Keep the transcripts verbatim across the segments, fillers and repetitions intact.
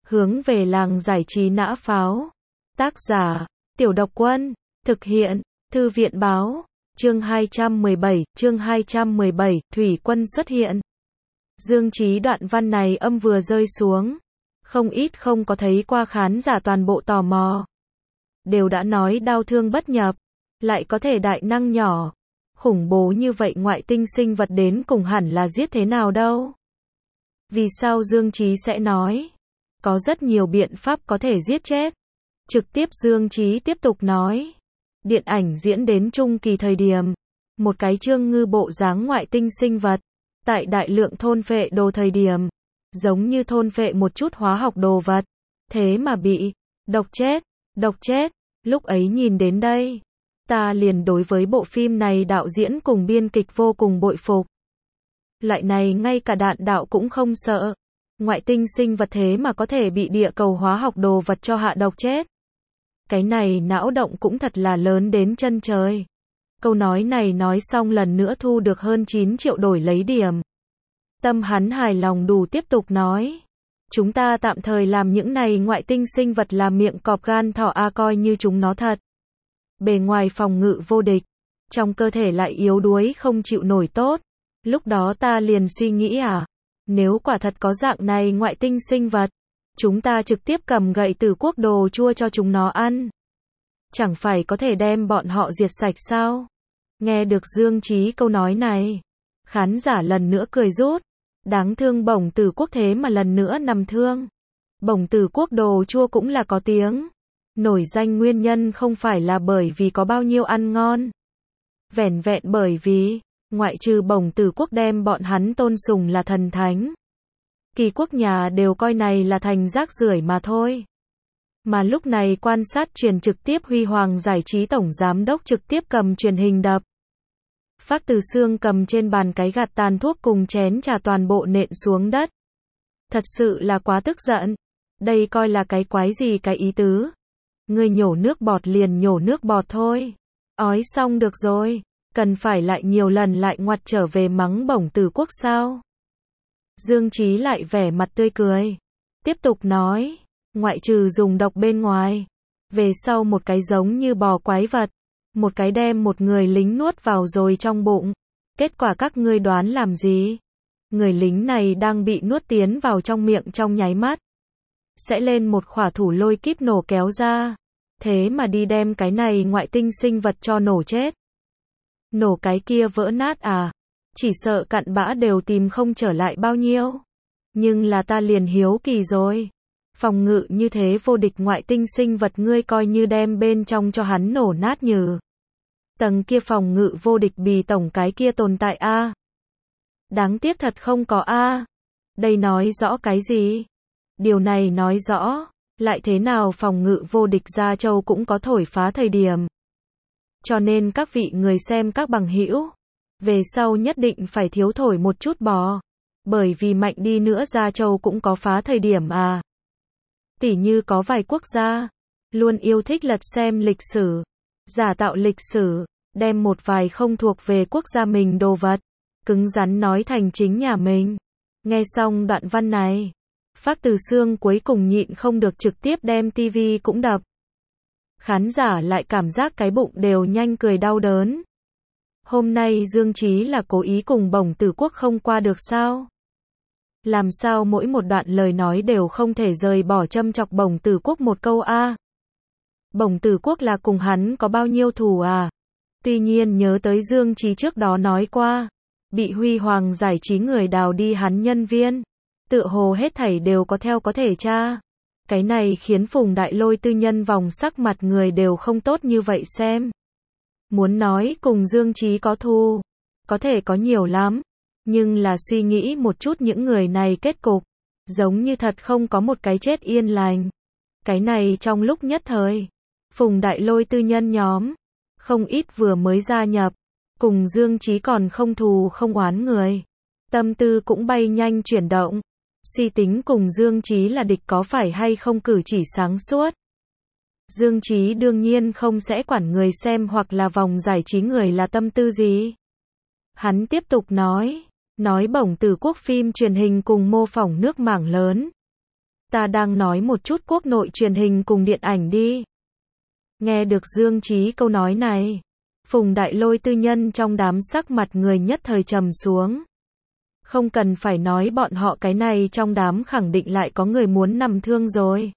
Hướng về làng giải trí nã pháo. Tác giả, Tiểu Độc Quân. Thực hiện, Thư viện báo. Chương hai trăm mười bảy, chương hai trăm mười bảy, Thủy Quân xuất hiện. Dương Chí đoạn văn này âm vừa rơi xuống. Không ít không có thấy qua khán giả toàn bộ tò mò. Đều đã nói đao thương bất nhập. Lại có thể đại năng nhỏ. Khủng bố như vậy ngoại tinh sinh vật đến cùng hẳn là giết thế nào đâu. Vì sao Dương Chí sẽ nói? Có rất nhiều biện pháp có thể giết chết. Trực tiếp Dương Chí tiếp tục nói. Điện ảnh diễn đến trung kỳ thời điểm. Một cái trương ngư bộ dáng ngoại tinh sinh vật. Tại đại lượng thôn phệ đồ thời điểm. Giống như thôn phệ một chút hóa học đồ vật. Thế mà bị độc chết, độc chết. Lúc ấy nhìn đến đây. Ta liền đối với bộ phim này đạo diễn cùng biên kịch vô cùng bội phục. Loại này ngay cả đạn đạo cũng không sợ. Ngoại tinh sinh vật thế mà có thể bị địa cầu hóa học đồ vật cho hạ độc chết. Cái này não động cũng thật là lớn đến chân trời. Câu nói này nói xong lần nữa thu được hơn chín triệu đổi lấy điểm. Tâm hắn hài lòng đủ tiếp tục nói. Chúng ta tạm thời làm những này ngoại tinh sinh vật làm miệng cọp gan thỏ a coi như chúng nó thật. Bề ngoài phòng ngự vô địch. Trong cơ thể lại yếu đuối không chịu nổi tốt. Lúc đó ta liền suy nghĩ à. Nếu quả thật có dạng này ngoại tinh sinh vật. Chúng ta trực tiếp cầm gậy từ quốc đồ chua cho chúng nó ăn. Chẳng phải có thể đem bọn họ diệt sạch sao? Nghe được Dương Chí câu nói này. Khán giả lần nữa cười rút. Đáng thương Bổng Tử Quốc thế mà lần nữa nằm thương. Bổng Tử Quốc đồ chua cũng là có tiếng. Nổi danh nguyên nhân không phải là bởi vì có bao nhiêu ăn ngon. Vẻn vẹn bởi vì, ngoại trừ Bổng Tử Quốc đem bọn hắn tôn sùng là thần thánh. Kỳ quốc nhà đều coi này là thành rác rưởi mà thôi. Mà lúc này quan sát truyền trực tiếp Huy Hoàng giải trí tổng giám đốc trực tiếp cầm truyền hình đập. Phác Từ Xương cầm trên bàn cái gạt tàn thuốc cùng chén trà toàn bộ nện xuống đất. Thật sự là quá tức giận. Đây coi là cái quái gì cái ý tứ. Ngươi nhổ nước bọt liền nhổ nước bọt thôi. Ói xong được rồi. Cần phải lại nhiều lần lại ngoặt trở về mắng Bổng Tử Quốc sao? Dương Chí lại vẻ mặt tươi cười. Tiếp tục nói. Ngoại trừ dùng độc bên ngoài. Về sau một cái giống như bò quái vật. Một cái đem một người lính nuốt vào rồi trong bụng. Kết quả các ngươi đoán làm gì? Người lính này đang bị nuốt tiến vào trong miệng trong nháy mắt. Sẽ lên một khỏa thủ lôi kíp nổ kéo ra. Thế mà đi đem cái này ngoại tinh sinh vật cho nổ chết. Nổ cái kia vỡ nát à? Chỉ sợ cặn bã đều tìm không trở lại bao nhiêu. Nhưng là ta liền hiếu kỳ rồi. Phòng ngự như thế vô địch ngoại tinh sinh vật ngươi coi như đem bên trong cho hắn nổ nát nhừ. Tầng kia phòng ngự vô địch bì tổng cái kia tồn tại a. À? Đáng tiếc thật không có a. À? Đây nói rõ cái gì? Điều này nói rõ, lại thế nào phòng ngự vô địch Gia Châu cũng có thổi phá thời điểm. Cho nên các vị người xem các bằng hữu, về sau nhất định phải thiếu thổi một chút bò. Bởi vì mạnh đi nữa Gia Châu cũng có phá thời điểm à. Tỉ như có vài quốc gia, luôn yêu thích lật xem lịch sử, giả tạo lịch sử, đem một vài không thuộc về quốc gia mình đồ vật, cứng rắn nói thành chính nhà mình. Nghe xong đoạn văn này, Phác Từ Xương cuối cùng nhịn không được trực tiếp đem tivi cũng đập. Khán giả lại cảm giác cái bụng đều nhanh cười đau đớn. Hôm nay Dương Chí là cố ý cùng Bổng Tử Quốc không qua được sao? Làm sao mỗi một đoạn lời nói đều không thể rời bỏ châm chọc Bổng Tử Quốc một câu a? À? Bổng Tử Quốc là cùng hắn có bao nhiêu thù à? Tuy nhiên nhớ tới Dương Chí trước đó nói qua, bị Huy Hoàng giải trí người đào đi hắn nhân viên, tựa hồ hết thảy đều có theo có thể tra. Cái này khiến Phùng Đại Lôi tư nhân vòng sắc mặt người đều không tốt như vậy xem. Muốn nói cùng Dương Chí có thù, có thể có nhiều lắm, nhưng là suy nghĩ một chút những người này kết cục, giống như thật không có một cái chết yên lành. Cái này trong lúc nhất thời, Phùng Đại Lôi tư nhân nhóm, không ít vừa mới gia nhập, cùng Dương Chí còn không thù không oán người. Tâm tư cũng bay nhanh chuyển động, suy tính cùng Dương Chí là địch có phải hay không cử chỉ sáng suốt. Dương Chí đương nhiên không sẽ quản người xem hoặc là vòng giải trí người là tâm tư gì. Hắn tiếp tục nói, nói Bổng Tử Quốc phim truyền hình cùng mô phỏng nước mảng lớn. Ta đang nói một chút quốc nội truyền hình cùng điện ảnh đi. Nghe được Dương Chí câu nói này, Phùng Đại Lôi tư nhân trong đám sắc mặt người nhất thời trầm xuống. Không cần phải nói bọn họ cái này trong đám khẳng định lại có người muốn nằm thương rồi.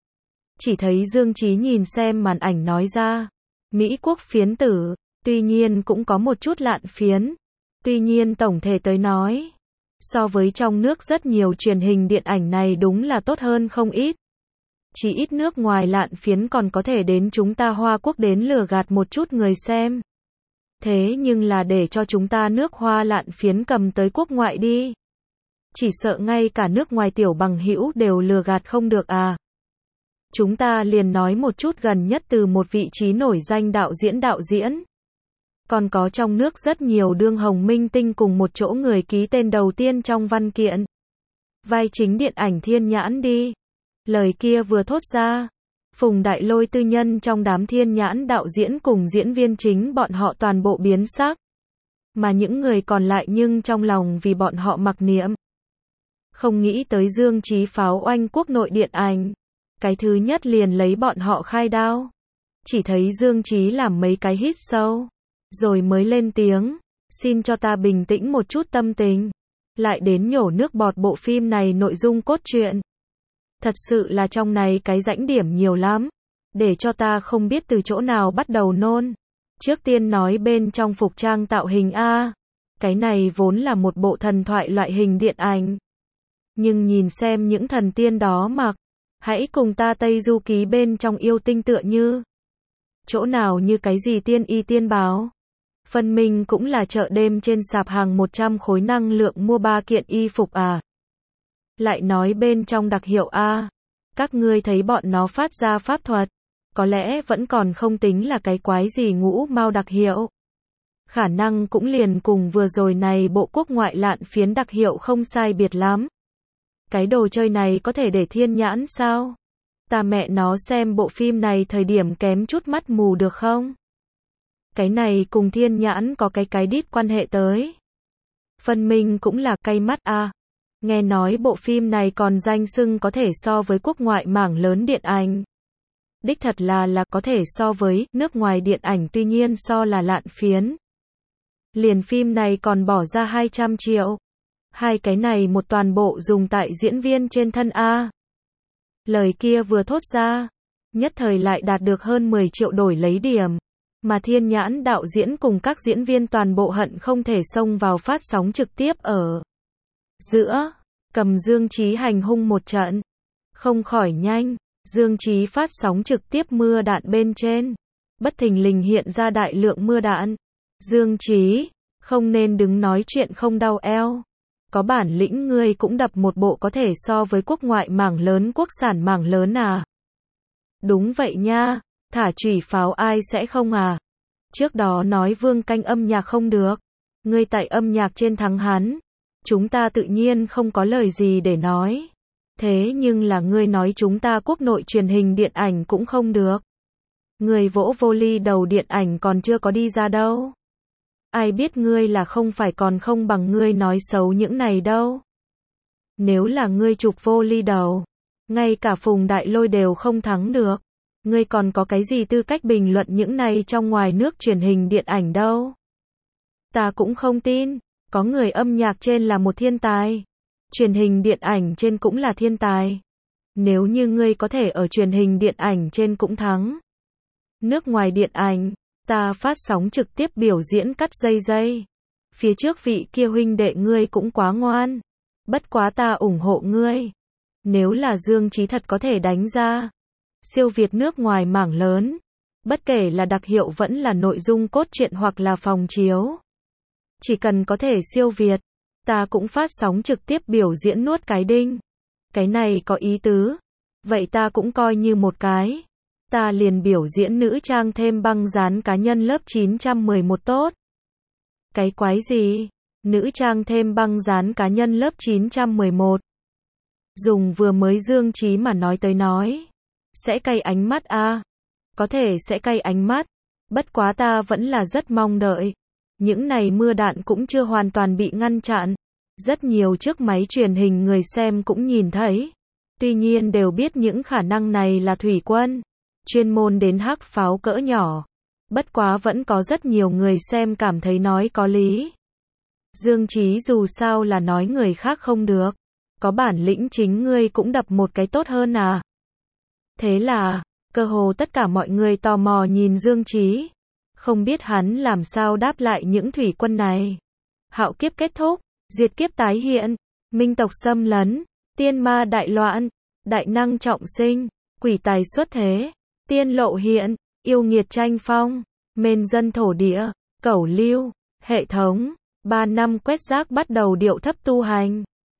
Chỉ thấy Dương Chí nhìn xem màn ảnh nói ra, Mỹ quốc phiến tử, tuy nhiên cũng có một chút lạn phiến. Tuy nhiên tổng thể tới nói, so với trong nước rất nhiều truyền hình điện ảnh này đúng là tốt hơn không ít. Chỉ ít nước ngoài lạn phiến còn có thể đến chúng ta Hoa Quốc đến lừa gạt một chút người xem. Thế nhưng là để cho chúng ta nước Hoa lạn phiến cầm tới quốc ngoại đi. Chỉ sợ ngay cả nước ngoài tiểu bằng hữu đều lừa gạt không được à. Chúng ta liền nói một chút gần nhất từ một vị trí nổi danh đạo diễn đạo diễn. Còn có trong nước rất nhiều đương hồng minh tinh cùng một chỗ người ký tên đầu tiên trong văn kiện. Vai chính điện ảnh Thiên Nhãn đi. Lời kia vừa thốt ra, Phùng Đại Lôi tư nhân trong đám Thiên Nhãn đạo diễn cùng diễn viên chính bọn họ toàn bộ biến sắc. Mà những người còn lại nhưng trong lòng vì bọn họ mặc niệm. Không nghĩ tới Dương Chí pháo oanh quốc nội điện ảnh. Cái thứ nhất liền lấy bọn họ khai đao. Chỉ thấy Dương Chí làm mấy cái hít sâu. Rồi mới lên tiếng, xin cho ta bình tĩnh một chút tâm tình. Lại đến nhổ nước bọt bộ phim này nội dung cốt truyện. Thật sự là trong này cái rãnh điểm nhiều lắm. Để cho ta không biết từ chỗ nào bắt đầu nôn. Trước tiên nói bên trong phục trang tạo hình A. Cái này vốn là một bộ thần thoại loại hình điện ảnh. Nhưng nhìn xem những thần tiên đó mặc. Hãy cùng ta Tây Du Ký bên trong yêu tinh tựa như. Chỗ nào như cái gì tiên y tiên báo. Phân minh cũng là chợ đêm trên sạp hàng một trăm khối năng lượng mua ba kiện y phục à. Lại nói bên trong đặc hiệu A. Các ngươi thấy bọn nó phát ra pháp thuật. Có lẽ vẫn còn không tính là cái quái gì ngũ mao đặc hiệu. Khả năng cũng liền cùng vừa rồi này bộ quốc ngoại lạn phiến đặc hiệu không sai biệt lắm. Cái đồ chơi này có thể để Thiên Nhãn sao? Ta mẹ nó xem bộ phim này thời điểm kém chút mắt mù được không? Cái này cùng Thiên Nhãn có cái cái đít quan hệ tới. Phân minh cũng là cay mắt à. Nghe nói bộ phim này còn danh xưng có thể so với quốc ngoại mảng lớn điện ảnh. Đích thật là là có thể so với nước ngoài điện ảnh tuy nhiên so là lạn phiến. Liền phim này còn bỏ ra hai trăm triệu. Hai cái này một toàn bộ dùng tại diễn viên trên thân A. Lời kia vừa thốt ra, nhất thời lại đạt được hơn mười triệu đổi lấy điểm. Mà Thiên Nhãn đạo diễn cùng các diễn viên toàn bộ hận không thể xông vào phát sóng trực tiếp ở giữa, cầm Dương Chí hành hung một trận. Không khỏi nhanh, Dương Chí phát sóng trực tiếp mưa đạn bên trên. Bất thình lình hiện ra đại lượng mưa đạn. Dương Chí, không nên đứng nói chuyện không đau eo. Có bản lĩnh ngươi cũng đập một bộ có thể so với quốc ngoại mảng lớn quốc sản mảng lớn à. Đúng vậy nha, thả chủy pháo ai sẽ không à. Trước đó nói Vương Canh âm nhạc không được. Ngươi tại âm nhạc trên thắng hắn. Chúng ta tự nhiên không có lời gì để nói. Thế nhưng là ngươi nói chúng ta quốc nội truyền hình điện ảnh cũng không được. Ngươi vỗ vô ly đầu điện ảnh còn chưa có đi ra đâu. Ai biết ngươi là không phải còn không bằng ngươi nói xấu những này đâu. Nếu là ngươi chụp vô ly đầu, ngay cả Phùng Đại Lôi đều không thắng được. Ngươi còn có cái gì tư cách bình luận những này trong ngoài nước truyền hình điện ảnh đâu. Ta cũng không tin, có người âm nhạc trên là một thiên tài. Truyền hình điện ảnh trên cũng là thiên tài. Nếu như ngươi có thể ở truyền hình điện ảnh trên cũng thắng. Nước ngoài điện ảnh, ta phát sóng trực tiếp biểu diễn cắt dây dây. Phía trước vị kia huynh đệ ngươi cũng quá ngoan. Bất quá ta ủng hộ ngươi. Nếu là Dương Chí thật có thể đánh ra siêu việt nước ngoài mảng lớn. Bất kể là đặc hiệu vẫn là nội dung cốt truyện hoặc là phòng chiếu. Chỉ cần có thể siêu việt, ta cũng phát sóng trực tiếp biểu diễn nuốt cái đinh. Cái này có ý tứ. Vậy ta cũng coi như một cái. Ta liền biểu diễn nữ trang thêm băng dán cá nhân lớp chín trăm mười một tốt. Cái quái gì? Nữ trang thêm băng dán cá nhân lớp chín trăm mười một. Dùng vừa mới Dương Chí mà nói tới nói. Sẽ cay ánh mắt a à? Có thể sẽ cay ánh mắt. Bất quá ta vẫn là rất mong đợi. Những này mưa đạn cũng chưa hoàn toàn bị ngăn chặn. Rất nhiều chiếc máy truyền hình người xem cũng nhìn thấy. Tuy nhiên đều biết những khả năng này là thủy quân, chuyên môn đến hắc pháo cỡ nhỏ. Bất quá vẫn có rất nhiều người xem cảm thấy nói có lý. Dương Chí dù sao là nói người khác không được. Có bản lĩnh chính ngươi cũng đập một cái tốt hơn à. Thế là, cơ hồ tất cả mọi người tò mò nhìn Dương Chí. Không biết hắn làm sao đáp lại những thủy quân này. Hạo kiếp kết thúc, diệt kiếp tái hiện, minh tộc xâm lấn, tiên ma đại loạn, đại năng trọng sinh, quỷ tài xuất thế, tiên lộ hiện, yêu nghiệt tranh phong, mên dân thổ địa, cẩu lưu, hệ thống, ba năm quét rác bắt đầu điệu thấp tu hành.